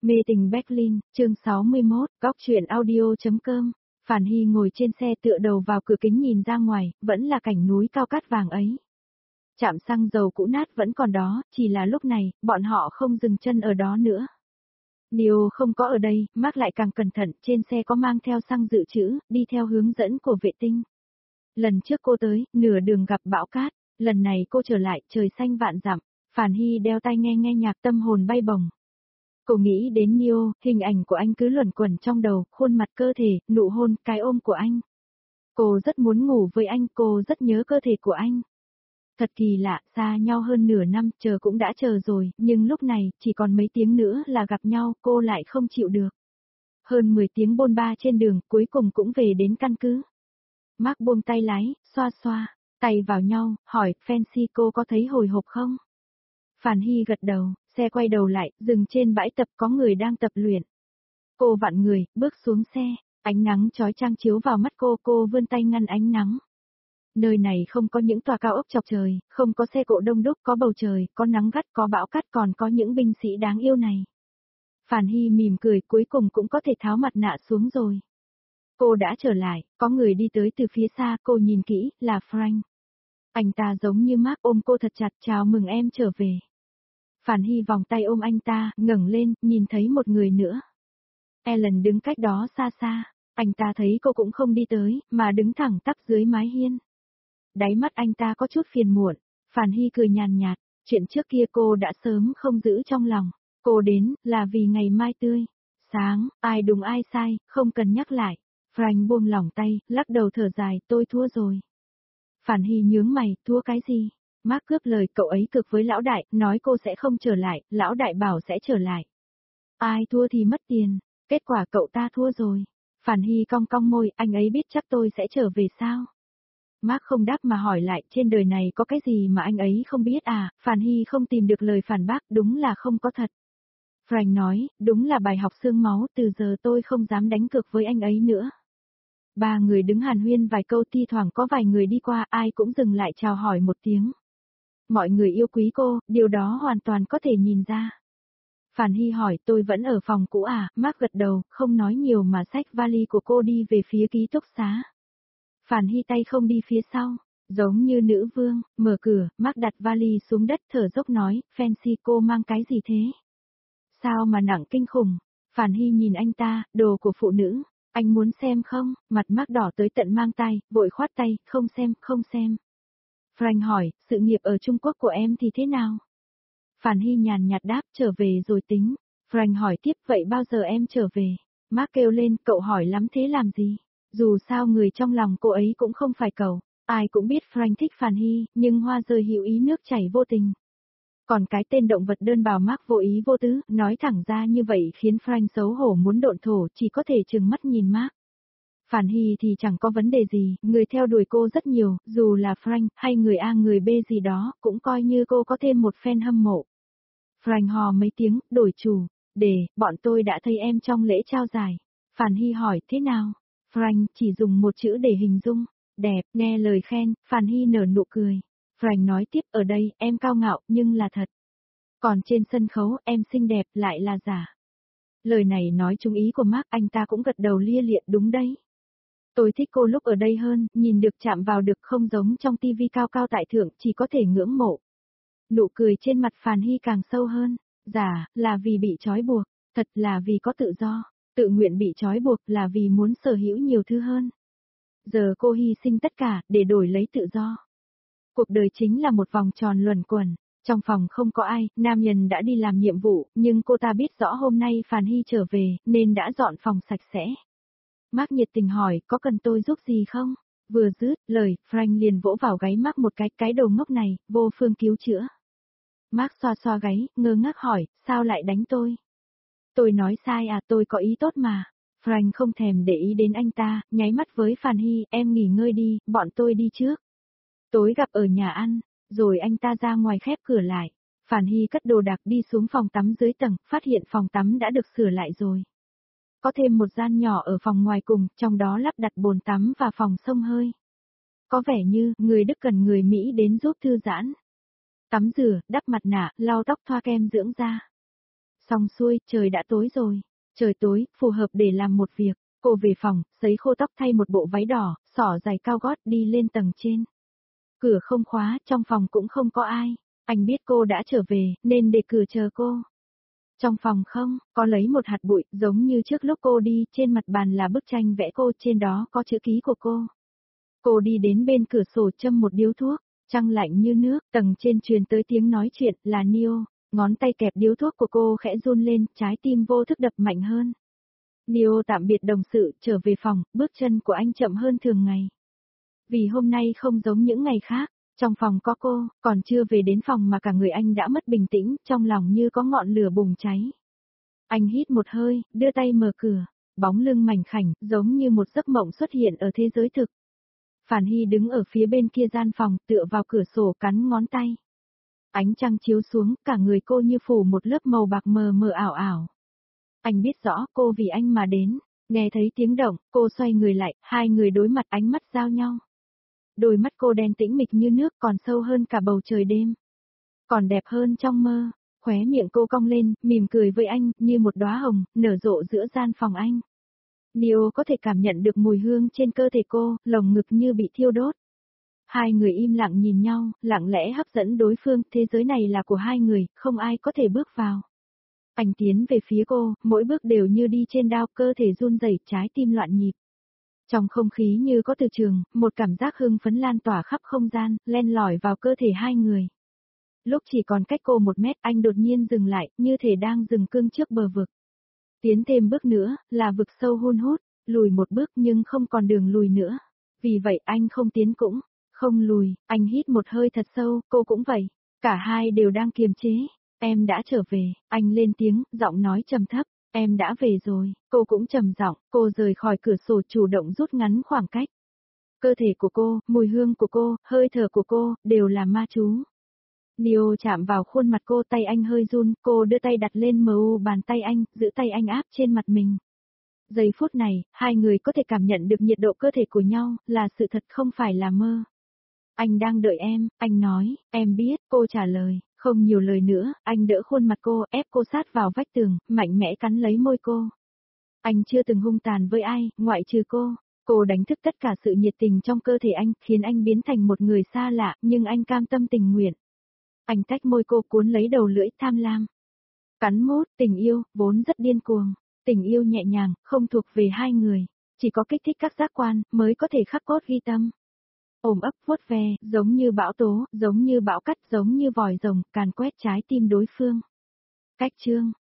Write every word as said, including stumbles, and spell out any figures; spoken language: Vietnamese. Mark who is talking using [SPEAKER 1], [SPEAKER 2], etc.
[SPEAKER 1] Mê tình Berlin, chương sáu mươi mốt, góc truyện audio.com. Phản Hy ngồi trên xe tựa đầu vào cửa kính nhìn ra ngoài, vẫn là cảnh núi cao cát vàng ấy. Trạm xăng dầu cũ nát vẫn còn đó, chỉ là lúc này, bọn họ không dừng chân ở đó nữa. Điều không có ở đây, Mark lại càng cẩn thận, trên xe có mang theo xăng dự trữ, đi theo hướng dẫn của vệ tinh. Lần trước cô tới, nửa đường gặp bão cát, lần này cô trở lại, trời xanh vạn dặm, Phản Hy đeo tai nghe nghe nhạc tâm hồn bay bổng. Cô nghĩ đến Neo, hình ảnh của anh cứ luẩn quẩn trong đầu, khuôn mặt cơ thể, nụ hôn, cái ôm của anh. Cô rất muốn ngủ với anh, cô rất nhớ cơ thể của anh. Thật kỳ lạ, xa nhau hơn nửa năm, chờ cũng đã chờ rồi, nhưng lúc này, chỉ còn mấy tiếng nữa là gặp nhau, cô lại không chịu được. Hơn mười tiếng bôn ba trên đường, cuối cùng cũng về đến căn cứ. Mark buông tay lái, xoa xoa, tay vào nhau, hỏi, Fancy cô có thấy hồi hộp không? Phản Hy gật đầu, xe quay đầu lại, dừng trên bãi tập có người đang tập luyện. Cô vặn người, bước xuống xe, ánh nắng chói chang chiếu vào mắt cô, cô vươn tay ngăn ánh nắng. Nơi này không có những tòa cao ốc chọc trời, không có xe cộ đông đúc, có bầu trời, có nắng gắt, có bão cát, còn có những binh sĩ đáng yêu này. Phản Hy mỉm cười, cuối cùng cũng có thể tháo mặt nạ xuống rồi. Cô đã trở lại, có người đi tới từ phía xa, cô nhìn kỹ, là Frank. Anh ta giống như Mark, ôm cô thật chặt, chào mừng em trở về. Phản Hy vòng tay ôm anh ta, ngẩng lên, nhìn thấy một người nữa. Ellen đứng cách đó xa xa, anh ta thấy cô cũng không đi tới, mà đứng thẳng tắp dưới mái hiên. Đáy mắt anh ta có chút phiền muộn, Phản Hy cười nhàn nhạt, chuyện trước kia cô đã sớm không giữ trong lòng, cô đến, là vì ngày mai tươi, sáng, ai đúng ai sai, không cần nhắc lại. Frank buông lỏng tay, lắc đầu thở dài, tôi thua rồi. Phản Hy nhướng mày, thua cái gì? Mark cướp lời, cậu ấy cực với lão đại, nói cô sẽ không trở lại, lão đại bảo sẽ trở lại. Ai thua thì mất tiền, kết quả cậu ta thua rồi. Phản Hy cong cong môi, anh ấy biết chắc tôi sẽ trở về sao? Mark không đáp mà hỏi lại, trên đời này có cái gì mà anh ấy không biết à? Phản Hy không tìm được lời phản bác, đúng là không có thật. Frank nói, đúng là bài học xương máu, từ giờ tôi không dám đánh cược với anh ấy nữa. Ba người đứng hàn huyên vài câu, thi thoảng có vài người đi qua, ai cũng dừng lại chào hỏi một tiếng. Mọi người yêu quý cô, điều đó hoàn toàn có thể nhìn ra. Phản Hy hỏi, tôi vẫn ở phòng cũ à? Mark gật đầu, không nói nhiều mà xách vali của cô đi về phía ký túc xá. Phản Hy tay không đi phía sau, giống như nữ vương, mở cửa, Mark đặt vali xuống đất thở dốc nói, Fancy cô mang cái gì thế? Sao mà nặng kinh khủng? Phản Hy nhìn anh ta, đồ của phụ nữ. Anh muốn xem không? Mặt Mark đỏ tới tận mang tay, vội khoát tay, không xem, không xem. Frank hỏi, sự nghiệp ở Trung Quốc của em thì thế nào? Phản Hy nhàn nhạt đáp, trở về rồi tính. Frank hỏi tiếp, vậy bao giờ em trở về? Mark kêu lên, cậu hỏi lắm thế làm gì? Dù sao người trong lòng cô ấy cũng không phải cậu. Ai cũng biết Frank thích Phản Hy, nhưng hoa rơi hữu ý nước chảy vô tình. Còn cái tên động vật đơn bào Mark vô ý vô tứ, nói thẳng ra như vậy khiến Frank xấu hổ muốn độn thổ, chỉ có thể trừng mắt nhìn Mark. Phản Hy thì chẳng có vấn đề gì, người theo đuổi cô rất nhiều, dù là Frank, hay người A người B gì đó, cũng coi như cô có thêm một fan hâm mộ. Frank hò mấy tiếng, đổi chủ, để, bọn tôi đã thấy em trong lễ trao giải. Phản Hy hỏi, thế nào? Frank chỉ dùng một chữ để hình dung, đẹp, nghe lời khen, Phản Hy nở nụ cười. Frank nói tiếp, ở đây, em cao ngạo, nhưng là thật. Còn trên sân khấu, em xinh đẹp, lại là giả. Lời này nói trúng ý của Mark, anh ta cũng gật đầu lia lịa, đúng đấy. Tôi thích cô lúc ở đây hơn, nhìn được chạm vào được, không giống trong tivi cao cao tại thượng, chỉ có thể ngưỡng mộ. Nụ cười trên mặt Phản Hy càng sâu hơn, giả, là vì bị trói buộc, thật là vì có tự do, tự nguyện bị trói buộc là vì muốn sở hữu nhiều thứ hơn. Giờ cô hy sinh tất cả, để đổi lấy tự do. Cuộc đời chính là một vòng tròn luẩn quẩn, trong phòng không có ai, nam nhân đã đi làm nhiệm vụ, nhưng cô ta biết rõ hôm nay Phản Hy trở về, nên đã dọn phòng sạch sẽ. Mark nhiệt tình hỏi, có cần tôi giúp gì không? Vừa dứt lời, Frank liền vỗ vào gáy Mark một cái, cái đầu ngốc này, vô phương cứu chữa. Mark xoa xoa gáy, ngơ ngác hỏi, sao lại đánh tôi? Tôi nói sai à, tôi có ý tốt mà. Frank không thèm để ý đến anh ta, nháy mắt với Phản Hy, em nghỉ ngơi đi, bọn tôi đi trước. Tối gặp ở nhà ăn, rồi anh ta ra ngoài khép cửa lại. Phản Hy cất đồ đạc đi xuống phòng tắm dưới tầng, phát hiện phòng tắm đã được sửa lại rồi. Có thêm một gian nhỏ ở phòng ngoài cùng, trong đó lắp đặt bồn tắm và phòng xông hơi. Có vẻ như, người Đức cần người Mỹ đến giúp thư giãn. Tắm rửa, đắp mặt nạ, lau tóc, thoa kem dưỡng da. Xong xuôi, trời đã tối rồi. Trời tối, phù hợp để làm một việc. Cô về phòng, sấy khô tóc thay một bộ váy đỏ, xỏ giày cao gót đi lên tầng trên. Cửa không khóa, trong phòng cũng không có ai. Anh biết cô đã trở về, nên để cửa chờ cô. Trong phòng không, có lấy một hạt bụi, giống như trước lúc cô đi, trên mặt bàn là bức tranh vẽ cô, trên đó có chữ ký của cô. Cô đi đến bên cửa sổ châm một điếu thuốc, trăng lạnh như nước, tầng trên truyền tới tiếng nói chuyện, là Nio, ngón tay kẹp điếu thuốc của cô khẽ run lên, trái tim vô thức đập mạnh hơn. Nio tạm biệt đồng sự, trở về phòng, bước chân của anh chậm hơn thường ngày. Vì hôm nay không giống những ngày khác, trong phòng có cô, còn chưa về đến phòng mà cả người anh đã mất bình tĩnh, trong lòng như có ngọn lửa bùng cháy. Anh hít một hơi, đưa tay mở cửa, bóng lưng mảnh khảnh, giống như một giấc mộng xuất hiện ở thế giới thực. Phản Hy đứng ở phía bên kia gian phòng, tựa vào cửa sổ cắn ngón tay. Ánh trăng chiếu xuống, cả người cô như phủ một lớp màu bạc mờ mờ ảo ảo. Anh biết rõ cô vì anh mà đến, nghe thấy tiếng động, cô xoay người lại, hai người đối mặt ánh mắt giao nhau. Đôi mắt cô đen tĩnh mịch như nước còn sâu hơn cả bầu trời đêm. Còn đẹp hơn trong mơ, khóe miệng cô cong lên, mỉm cười với anh, như một đóa hồng, nở rộ giữa gian phòng anh. Nio có thể cảm nhận được mùi hương trên cơ thể cô, lồng ngực như bị thiêu đốt. Hai người im lặng nhìn nhau, lặng lẽ hấp dẫn đối phương, thế giới này là của hai người, không ai có thể bước vào. Anh tiến về phía cô, mỗi bước đều như đi trên đao, cơ thể run rẩy, trái tim loạn nhịp. Trong không khí như có từ trường, một cảm giác hưng phấn lan tỏa khắp không gian, len lỏi vào cơ thể hai người. Lúc chỉ còn cách cô một mét, anh đột nhiên dừng lại, như thể đang dừng cương trước bờ vực. Tiến thêm bước nữa, là vực sâu hun hút, lùi một bước nhưng không còn đường lùi nữa. Vì vậy anh không tiến cũng, không lùi, anh hít một hơi thật sâu, cô cũng vậy. Cả hai đều đang kiềm chế. Em đã trở về, anh lên tiếng, giọng nói trầm thấp. Em đã về rồi, cô cũng trầm giọng, cô rời khỏi cửa sổ chủ động rút ngắn khoảng cách. Cơ thể của cô, mùi hương của cô, hơi thở của cô, đều là ma chú. Nio chạm vào khuôn mặt cô, tay anh hơi run, cô đưa tay đặt lên mờ u bàn tay anh, giữ tay anh áp trên mặt mình. Giây phút này, hai người có thể cảm nhận được nhiệt độ cơ thể của nhau, là sự thật không phải là mơ. Anh đang đợi em, anh nói, em biết, cô trả lời, không nhiều lời nữa, anh đỡ khuôn mặt cô, ép cô sát vào vách tường, mạnh mẽ cắn lấy môi cô. Anh chưa từng hung tàn với ai, ngoại trừ cô. Cô đánh thức tất cả sự nhiệt tình trong cơ thể anh, khiến anh biến thành một người xa lạ, nhưng anh cam tâm tình nguyện. Anh tách môi cô, cuốn lấy đầu lưỡi, tham lam. Cắn mút, tình yêu, vốn rất điên cuồng. Tình yêu nhẹ nhàng, không thuộc về hai người. Chỉ có kích thích các giác quan, mới có thể khắc cốt ghi tâm. Ôm ấp vuốt ve, giống như bão tố, giống như bão cắt, giống như vòi rồng, càn quét trái tim đối phương. Cách chương